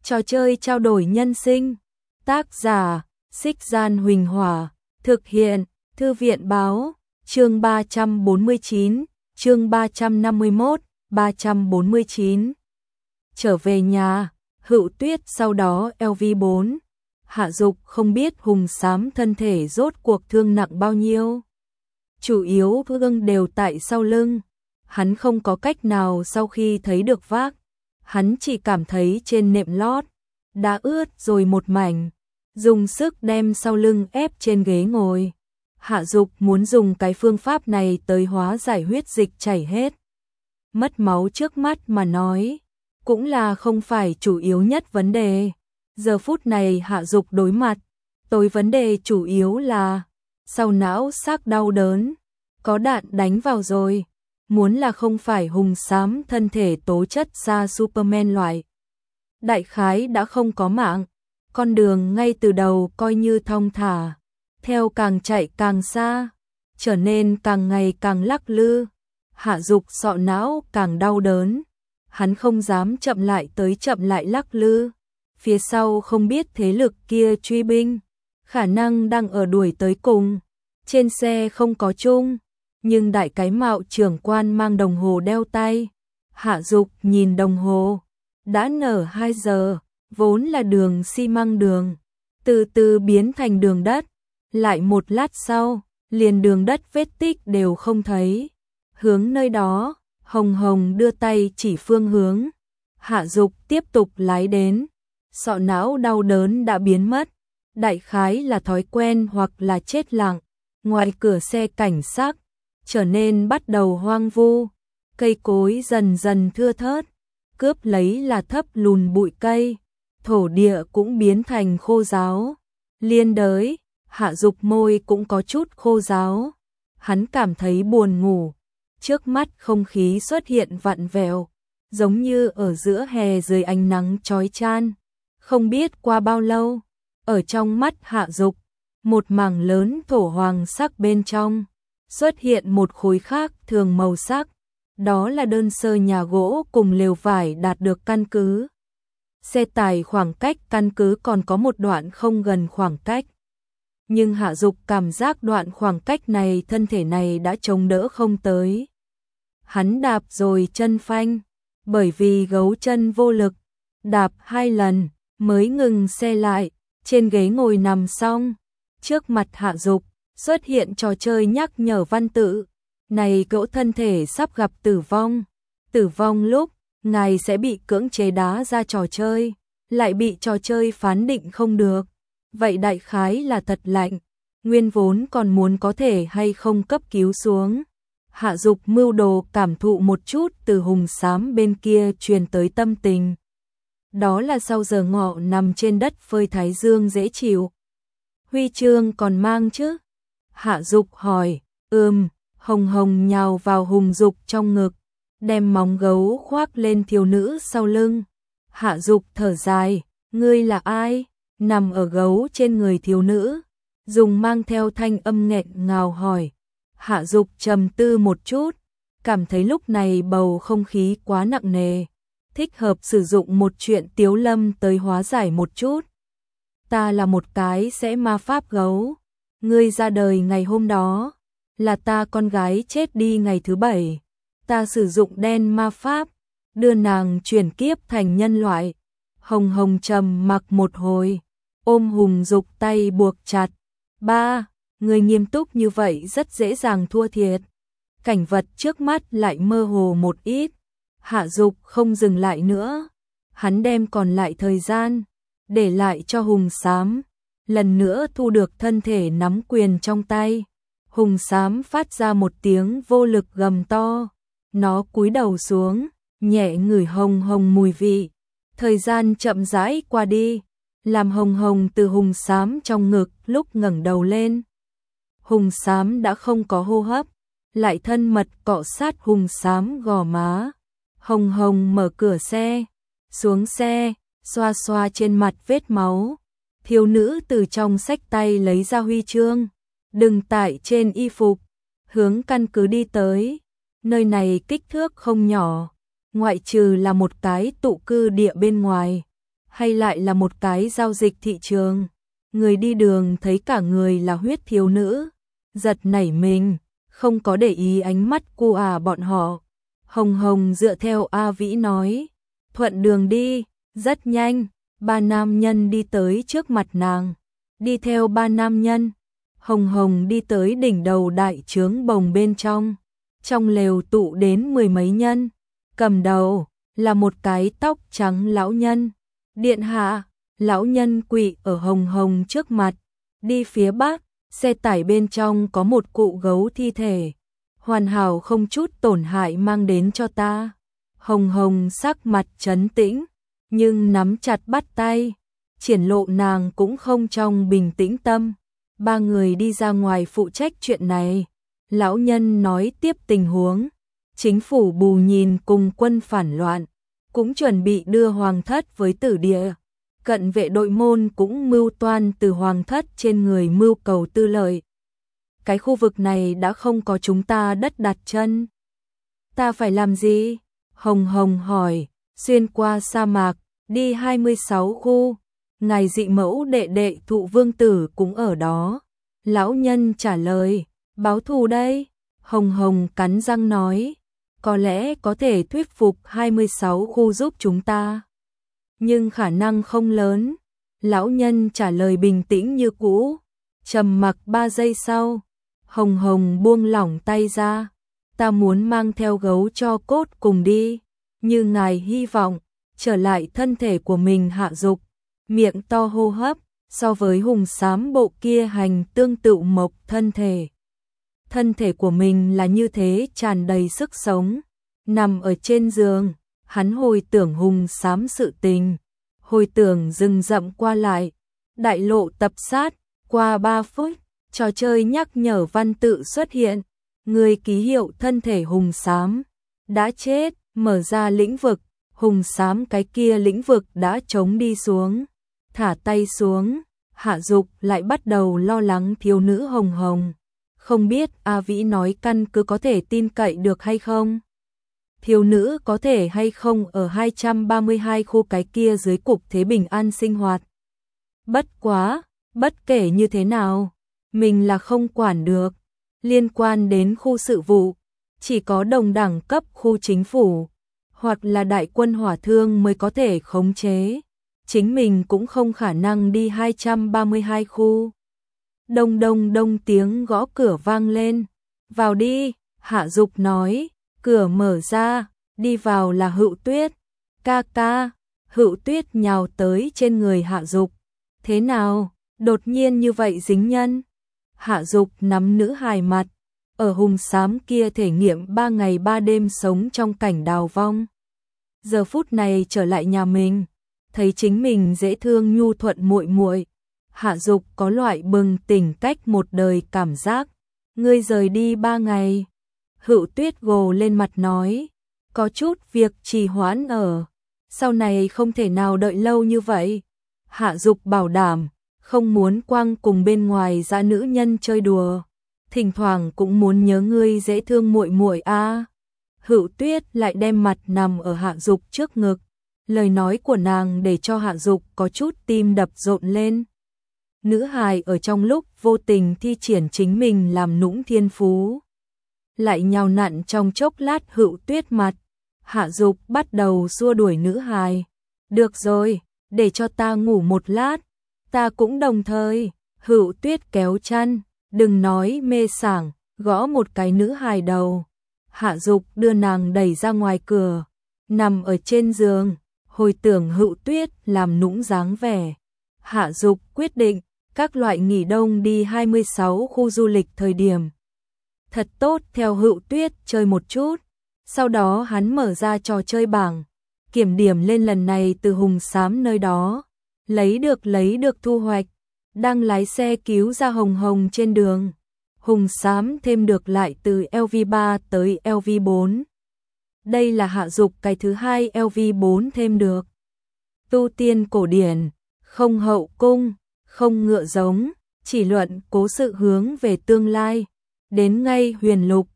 Trò chơi trao đổi nhân sinh. Tác giả: Xích Gian Huỳnh Hỏa. Thực hiện: Thư viện báo. Chương 349, chương 351, 349. Trở về nhà, Hựu Tuyết sau đó LV4. Hạ Dục không biết Hùng Xám thân thể rốt cuộc thương nặng bao nhiêu. Chủ yếu thương đều tại sau lưng. Hắn không có cách nào sau khi thấy được vác. Hắn chỉ cảm thấy trên nệm lót đã ướt rồi một mảnh, dùng sức đem sau lưng ép trên ghế ngồi. Hạ Dục muốn dùng cái phương pháp này tới hóa giải huyết dịch chảy hết. Mất máu trước mắt mà nói, cũng là không phải chủ yếu nhất vấn đề. Giờ phút này Hạ Dục đối mặt, tối vấn đề chủ yếu là sau não xác đau đớn, có đạn đánh vào rồi. Muốn là không phải Hùng Xám thân thể tố chất xa Superman loại, đại khái đã không có mạng. Con đường ngay từ đầu coi như thong thả, theo càng chạy càng xa, trở nên càng ngày càng lắc lư. Hạ Dục sọ não càng đau đớn, hắn không dám chậm lại tới chậm lại lắc lư. Phía sau không biết thế lực kia truy binh, khả năng đang ở đuổi tới cùng. Trên xe không có chung, nhưng đại cái mạo trưởng quan mang đồng hồ đeo tay. Hạ Dục nhìn đồng hồ, đã nở 2 giờ, vốn là đường xi măng đường, từ từ biến thành đường đất. Lại một lát sau, liền đường đất vết tích đều không thấy. Hướng nơi đó, Hồng Hồng đưa tay chỉ phương hướng. Hạ Dục tiếp tục lái đến. Sọ não đau đớn đã biến mất, đại khái là thói quen hoặc là chết lặng. Ngoài cửa xe cảnh sát trở nên bắt đầu hoang vu, cây cối dần dần thưa thớt, cướp lấy là thấp lùn bụi cây, thổ địa cũng biến thành khô ráo. Liên đới, Hạ Dục môi cũng có chút khô ráo. Hắn cảm thấy buồn ngủ, trước mắt không khí xuất hiện vặn vẹo, giống như ở giữa hè dưới ánh nắng chói chang. Không biết qua bao lâu, ở trong mắt Hạ Dục, một mảng lớn thổ hoàng sắc bên trong, xuất hiện một khối khác thường màu sắc. Đó là đơn sơ nhà gỗ cùng lều vải đạt được căn cứ. Xe tải khoảng cách căn cứ còn có một đoạn không gần khoảng cách. Nhưng Hạ Dục cảm giác đoạn khoảng cách này thân thể này đã chống đỡ không tới. Hắn đạp rồi chân phanh, bởi vì gấu chân vô lực, đạp 2 lần mới ngừng xe lại. Trên ghế ngồi nằm xong, trước mặt Hạ Dục xuất hiện trò chơi nhắc nhở văn tự. Này cậu thân thể sắp gặp tử vong. Tử vong lúc, ngài sẽ bị cưỡng chế đá ra trò chơi, lại bị trò chơi phán định không được. Vậy đại khái là thật lạnh, nguyên vốn còn muốn có thể hay không cấp cứu xuống. Hạ Dục mưu đồ cảm thụ một chút từ Hùng Xám bên kia truyền tới tâm tình. Đó là sau giờ ngọ nằm trên đất phơi thái dương dễ chịu. Huy chương còn mang chứ? Hạ Dục hỏi. Hồng Hồng nhào vào Hùng Dục trong ngực, đem móng gấu khoác lên thiếu nữ sau lưng. Hạ Dục thở dài. Ngươi là ai? Nằm ở gấu trên người thiếu nữ, dùng mang theo thanh âm nghẹn ngào hỏi. Hạ Dục trầm tư một chút, cảm thấy lúc này bầu không khí quá nặng nề, thích hợp sử dụng một chuyện tiếu lâm tới hóa giải một chút. Ta là một cái sẽ ma pháp gấu. Ngươi ra đời ngày hôm đó, là ta con gái chết đi ngày thứ 7. Ta sử dụng đen ma pháp, đưa nàng chuyển kiếp thành nhân loại. Hồng Hồng trầm mặc một hồi, ôm Hùng Dục tay buộc chặt. Ba, người nghiêm túc như vậy rất dễ dàng thua thiệt. Cảnh vật trước mắt lại mơ hồ một ít. Hạ Dục không dừng lại nữa, hắn đem còn lại thời gian để lại cho Hùng Xám, lần nữa thu được thân thể nắm quyền trong tay. Hùng Xám phát ra một tiếng vô lực gầm to, nó cúi đầu xuống, nhẹ ngửi Hồng Hồng mùi vị. Thời gian chậm rãi qua đi, làm Hồng Hồng từ Hùng Xám trong ngực lúc ngẩng đầu lên. Hùng Xám đã không có hô hấp, lại thân mật cọ sát Hùng Xám gò má. Hồng Hồng mở cửa xe, xuống xe, xoa xoa trên mặt vết máu. Thiếu nữ từ trong xách tay lấy ra huy chương, đừng tải trên y phục, hướng căn cứ đi tới. Nơi này kích thước không nhỏ, ngoại trừ là một cái tụ cư địa bên ngoài. hay lại là một cái giao dịch thị trường. Người đi đường thấy cả người là huyết thiếu nữ, giật nảy mình, không có để ý ánh mắt của bọn họ. Hồng Hồng dựa theo A Vĩ nói, thuận đường đi. Rất nhanh, ba nam nhân đi tới trước mặt nàng. Đi theo ba nam nhân, Hồng Hồng đi tới đỉnh đầu đại trướng bồng bên trong. Trong lều tụ đến mười mấy nhân, cầm đầu là một cái tóc trắng lão nhân. Điện hạ, lão nhân quỳ ở Hồng Hồng trước mặt. Đi phía bắc, xe tải bên trong có một cụ gấu thi thể, hoàn hảo không chút tổn hại mang đến cho ta. Hồng Hồng sắc mặt trấn tĩnh, nhưng nắm chặt bắt tay, triển lộ nàng cũng không trong bình tĩnh tâm. Ba người đi ra ngoài phụ trách chuyện này. Lão nhân nói tiếp tình huống. Chính phủ bù nhìn cùng quân phản loạn, cũng chuẩn bị đưa hoàng thất với tử địa. Cận vệ đội môn cũng mưu toan từ hoàng thất trên người mưu cầu tư lợi. Cái khu vực này đã không có chúng ta đất đặt chân. Ta phải làm gì? Hồng Hồng hỏi. Xuyên qua sa mạc, đi 26 khu. Ngài dị mẫu đệ đệ Thụ Vương Tử cũng ở đó. Lão nhân trả lời. Báo thù đây. Hồng Hồng cắn răng nói. Có lẽ có thể thuyết phục 26 khu giúp chúng ta, nhưng khả năng không lớn. Lão nhân trả lời bình tĩnh như cũ. Trầm mặc 3 giây sau, Hồng Hồng buông lỏng tay ra. Ta muốn mang theo gấu cho cốt cùng đi, như ngài hy vọng. Trở lại thân thể của mình. Hạ Dục miệng to hô hấp, so với hùng xám bộ kia hành tương tự mộc thân thể. Thân thể của mình là như thế, tràn đầy sức sống. Nằm ở trên giường, hắn hồi tưởng hùng xám sự tình, hồi tưởng rừng rậm qua lại, đại lộ tập sát. Qua 3 phút, trò chơi nhắc nhở văn tự xuất hiện. Người ký hiệu thân thể hùng xám đã chết. Mở ra lĩnh vực, hùng xám cái kia lĩnh vực đã trống đi xuống. Thả tay xuống, Hạ Dục lại bắt đầu lo lắng thiếu nữ Hồng Hồng. Không biết A Vĩ nói căn cứ có thể tin cậy được hay không? Thiếu nữ có thể hay không ở 232 khu cái kia dưới cục thế bình an sinh hoạt? Bất quá, bất kể như thế nào, mình là không quản được. Liên quan đến khu sự vụ, chỉ có đồng đẳng cấp khu chính phủ, hoặc là đại quân hỏa thương mới có thể khống chế. Chính mình cũng không khả năng đi 232 khu. Đông đông đông tiếng gõ cửa vang lên. Vào đi, Hạ Dục nói. Cửa mở ra, đi vào là Hựu Tuyết. Ca ca. Hựu Tuyết nhào tới trên người Hạ Dục. Thế nào, đột nhiên như vậy dính nhân? Hạ Dục nắm nữ hài mặt. Ở hùng xám kia thể nghiệm 3 ngày 3 đêm sống trong cảnh đào vong. Giờ phút này trở lại nhà mình, thấy chính mình dễ thương nhu thuận muội muội. Hạ Dục có loại bừng tỉnh cách một đời cảm giác. Ngươi rời đi 3 ngày. Hựu Tuyết gồ lên mặt nói. Có chút việc trì hoãn ở. Sau này không thể nào đợi lâu như vậy. Hạ Dục bảo đảm, không muốn quăng cùng bên ngoài dã nữ nhân chơi đùa. Thỉnh thoảng cũng muốn nhớ ngươi dễ thương muội muội a. Hựu Tuyết lại đem mặt nằm ở Hạ Dục trước ngực. Lời nói của nàng để cho Hạ Dục có chút tim đập rộn lên. Nữ hài ở trong lúc vô tình thi triển chính mình làm nũng thiên phú, lại nhào nặn trong chốc lát Hựu Tuyết mặt. Hạ Dục bắt đầu xua đuổi nữ hài. Được rồi, để cho ta ngủ một lát. Ta cũng đồng thời. Hựu Tuyết kéo chăn. Đừng nói mê sảng, gõ một cái nữ hài đầu. Hạ Dục đưa nàng đẩy ra ngoài cửa. Nằm ở trên giường, hồi tưởng Hựu Tuyết làm nũng dáng vẻ. Hạ Dục quyết định các loại nghỉ đông đi 26 khu du lịch thời điểm. Thật tốt theo Hựu Tuyết chơi một chút. Sau đó hắn mở ra trò chơi bảng, kiểm điểm lên lần này từ hùng xám nơi đó. Lấy được thu hoạch. Đang lái xe cứu ra Hồng Hồng trên đường. Hùng xám thêm được lại từ LV3 tới LV4. Đây là Hạ Dục cái thứ 2 LV4 thêm được. Tu tiên cổ điển, không hậu cung, không ngựa giống, chỉ luận cố sự hướng về tương lai. Đến ngay huyền lục,